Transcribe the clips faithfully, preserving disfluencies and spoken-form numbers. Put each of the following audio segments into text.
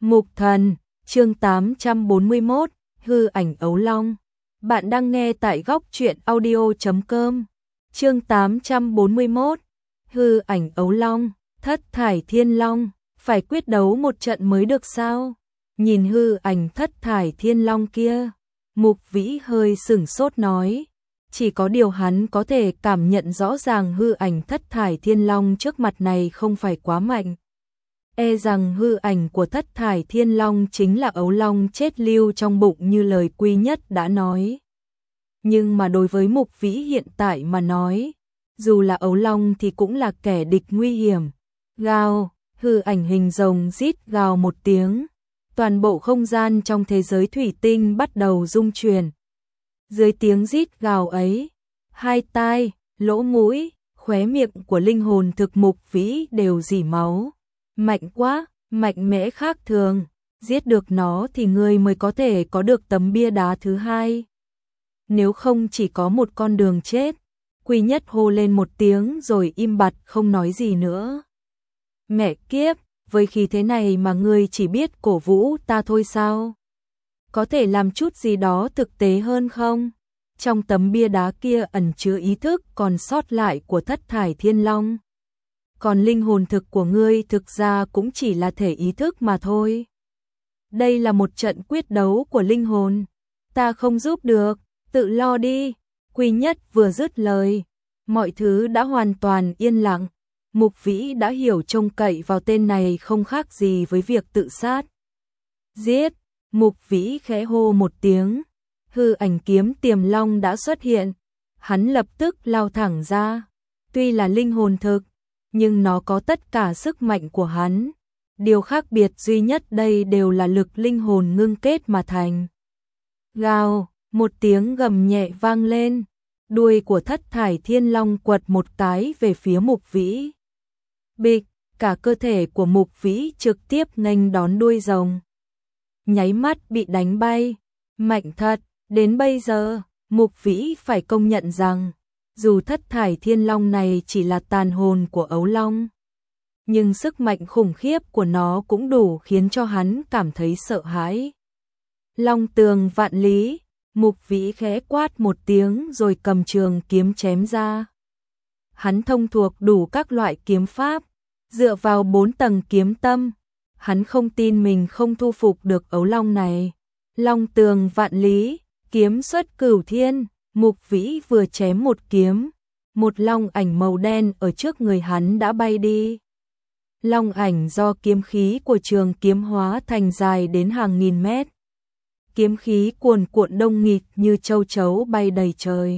Mục Thần, chương tám trăm bốn mươi mốt, hư ảnh ấu long. Bạn đang nghe tại góc truyện audio chấm com. Chương tám trăm bốn mươi mốt, hư ảnh ấu long, thất thải thiên long, phải quyết đấu một trận mới được sao? Nhìn hư ảnh thất thải thiên long kia, Mục Vĩ hơi sửng sốt nói, chỉ có điều hắn có thể cảm nhận rõ ràng hư ảnh thất thải thiên long trước mặt này không phải quá mạnh. E rằng hư ảnh của thất thải thiên long chính là ấu long chết lưu trong bụng như lời Quy Nhất đã nói. Nhưng mà đối với Mục Vĩ hiện tại mà nói, dù là ấu long thì cũng là kẻ địch nguy hiểm. Gào, hư ảnh hình rồng rít gào một tiếng, toàn bộ không gian trong thế giới thủy tinh bắt đầu rung chuyển. Dưới tiếng rít gào ấy, hai tai, lỗ mũi, khóe miệng của linh hồn thực Mục Vĩ đều rỉ máu. Mạnh quá, mạnh mẽ khác thường, giết được nó thì ngươi mới có thể có được tấm bia đá thứ hai. Nếu không chỉ có một con đường chết. Quy Nhất hô lên một tiếng rồi im bặt không nói gì nữa. Mẹ kiếp, với khí thế này mà ngươi chỉ biết cổ vũ ta thôi sao? Có thể làm chút gì đó thực tế hơn không? Trong tấm bia đá kia ẩn chứa ý thức còn sót lại của thất thải thiên long. Còn linh hồn thực của ngươi thực ra cũng chỉ là thể ý thức mà thôi. Đây là một trận quyết đấu của linh hồn. Ta không giúp được, tự lo đi. Quy Nhất vừa dứt lời, mọi thứ đã hoàn toàn yên lặng. Mục Vĩ đã hiểu trông cậy vào tên này không khác gì với việc tự sát. Giết, Mục Vĩ khẽ hô một tiếng, hư ảnh kiếm tiềm long đã xuất hiện. Hắn lập tức lao thẳng ra, tuy là linh hồn thực, nhưng nó có tất cả sức mạnh của hắn. Điều khác biệt duy nhất đây đều là lực linh hồn ngưng kết mà thành. Gào, một tiếng gầm nhẹ vang lên, đuôi của thất thải thiên long quật một cái về phía Mục Vĩ. Bịch, cả cơ thể của Mục Vĩ trực tiếp nghênh đón đuôi rồng. Nháy mắt bị đánh bay, mạnh thật, đến bây giờ, Mục Vĩ phải công nhận rằng, dù thất thải thiên long này chỉ là tàn hồn của ấu long, nhưng sức mạnh khủng khiếp của nó cũng đủ khiến cho hắn cảm thấy sợ hãi. Long tường vạn lý, Mục Vĩ khẽ quát một tiếng rồi cầm trường kiếm chém ra. Hắn thông thuộc đủ các loại kiếm pháp, dựa vào bốn tầng kiếm tâm, hắn không tin mình không thu phục được ấu long này. Long tường vạn lý, kiếm xuất cửu thiên. Mục Vĩ vừa chém một kiếm, một long ảnh màu đen ở trước người hắn đã bay đi. Long ảnh do kiếm khí của trường kiếm hóa thành dài đến hàng nghìn mét. Kiếm khí cuồn cuộn đông nghịt như châu chấu bay đầy trời.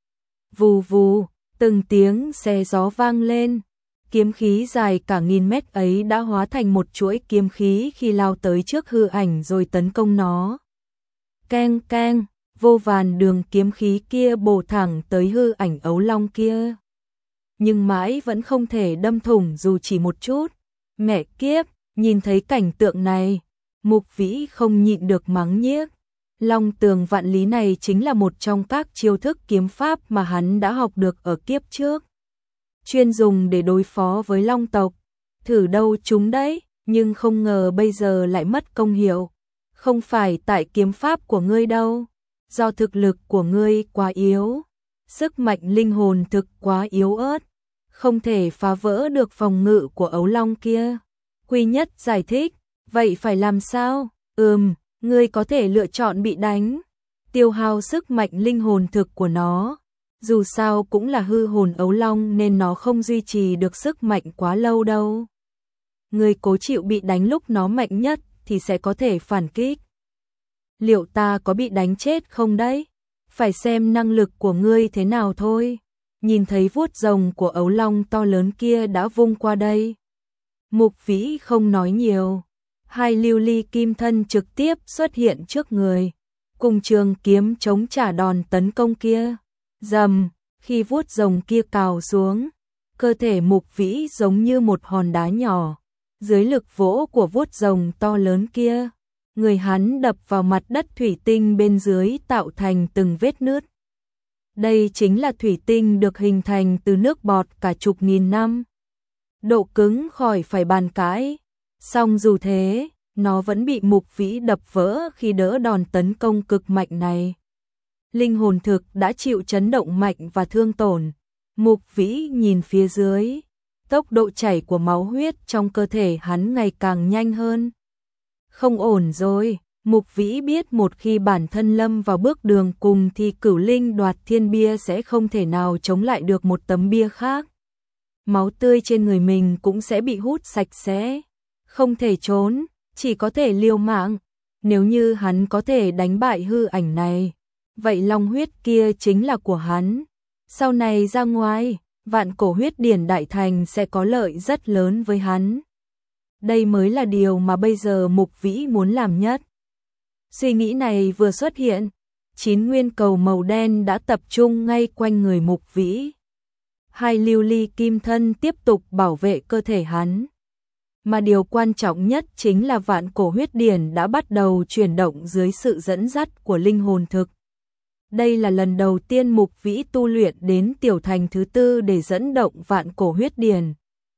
Vù vù, từng tiếng xé gió vang lên. Kiếm khí dài cả nghìn mét ấy đã hóa thành một chuỗi kiếm khí khi lao tới trước hư ảnh rồi tấn công nó. Keng keng. Vô vàn đường kiếm khí kia bổ thẳng tới hư ảnh ấu long kia. Nhưng mãi vẫn không thể đâm thủng dù chỉ một chút. Mẹ kiếp, nhìn thấy cảnh tượng này, Mục Vĩ không nhịn được mắng nhiếc. Long tường vạn lý này chính là một trong các chiêu thức kiếm pháp mà hắn đã học được ở kiếp trước. Chuyên dùng để đối phó với long tộc. Thử đâu chúng đấy, nhưng không ngờ bây giờ lại mất công hiệu. Không phải tại kiếm pháp của ngươi đâu. Do thực lực của ngươi quá yếu, sức mạnh linh hồn thực quá yếu ớt, không thể phá vỡ được phòng ngự của ấu long kia. Quy Nhất giải thích, vậy phải làm sao? Ừm, ngươi có thể lựa chọn bị đánh, tiêu hao sức mạnh linh hồn thực của nó. Dù sao cũng là hư hồn ấu long nên nó không duy trì được sức mạnh quá lâu đâu. Ngươi cố chịu bị đánh lúc nó mạnh nhất thì sẽ có thể phản kích. Liệu ta có bị đánh chết không đấy? Phải xem năng lực của ngươi thế nào thôi. Nhìn thấy vuốt rồng của ấu long to lớn kia đã vung qua đây. Mục Vĩ không nói nhiều. Hai lưu ly kim thân trực tiếp xuất hiện trước người. Cùng trường kiếm chống trả đòn tấn công kia. Rầm, khi vuốt rồng kia cào xuống, cơ thể Mục Vĩ giống như một hòn đá nhỏ. Dưới lực vỗ của vuốt rồng to lớn kia, người hắn đập vào mặt đất thủy tinh bên dưới tạo thành từng vết nứt. Đây chính là thủy tinh được hình thành từ nước bọt cả chục nghìn năm. Độ cứng khỏi phải bàn cãi. Song dù thế, nó vẫn bị Mục Vĩ đập vỡ khi đỡ đòn tấn công cực mạnh này. Linh hồn thực đã chịu chấn động mạnh và thương tổn. Mục Vĩ nhìn phía dưới, tốc độ chảy của máu huyết trong cơ thể hắn ngày càng nhanh hơn. Không ổn rồi, Mục Vĩ biết một khi bản thân lâm vào bước đường cùng thì Cửu Linh đoạt thiên bia sẽ không thể nào chống lại được một tấm bia khác. Máu tươi trên người mình cũng sẽ bị hút sạch sẽ, không thể trốn, chỉ có thể liều mạng. Nếu như hắn có thể đánh bại hư ảnh này, vậy long huyết kia chính là của hắn. Sau này ra ngoài, vạn cổ huyết điển đại thành sẽ có lợi rất lớn với hắn. Đây mới là điều mà bây giờ Mục Vĩ muốn làm nhất. Suy nghĩ này vừa xuất hiện, chín nguyên cầu màu đen đã tập trung ngay quanh người Mục Vĩ. Hai lưu ly kim thân tiếp tục bảo vệ cơ thể hắn. Mà điều quan trọng nhất chính là vạn cổ huyết điển đã bắt đầu chuyển động dưới sự dẫn dắt của linh hồn thực. Đây là lần đầu tiên Mục Vĩ tu luyện đến tiểu thành thứ tư để dẫn động vạn cổ huyết điển.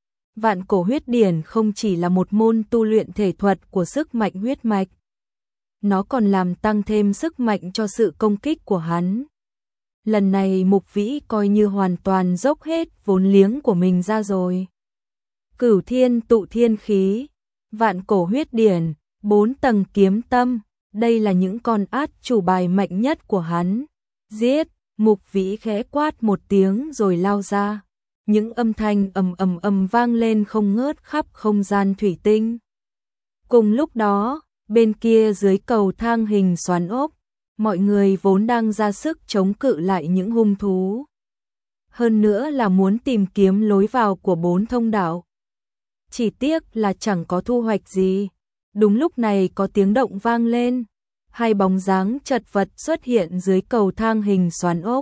Vạn cổ huyết điển không chỉ là một môn tu luyện thể thuật của sức mạnh huyết mạch, nó còn làm tăng thêm sức mạnh cho sự công kích của hắn. Lần này Mục Vĩ coi như hoàn toàn dốc hết vốn liếng của mình ra rồi. Cửu thiên tụ thiên khí, vạn cổ huyết điển, bốn tầng kiếm tâm, đây là những con át chủ bài mạnh nhất của hắn. Giết, Mục Vĩ khẽ quát một tiếng rồi lao ra. Những âm thanh ầm ầm ầm vang lên không ngớt khắp không gian thủy tinh. Cùng lúc đó, bên kia dưới cầu thang hình xoắn ốc, mọi người vốn đang ra sức chống cự lại những hung thú. Hơn nữa là muốn tìm kiếm lối vào của bốn thông đạo. Chỉ tiếc là chẳng có thu hoạch gì. Đúng lúc này có tiếng động vang lên. Hai bóng dáng chật vật xuất hiện dưới cầu thang hình xoắn ốc.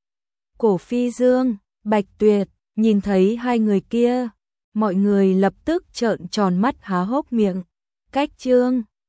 Cổ Phi Dương, Bạch Tuyệt, nhìn thấy hai người kia, mọi người lập tức trợn tròn mắt há hốc miệng. Cách chương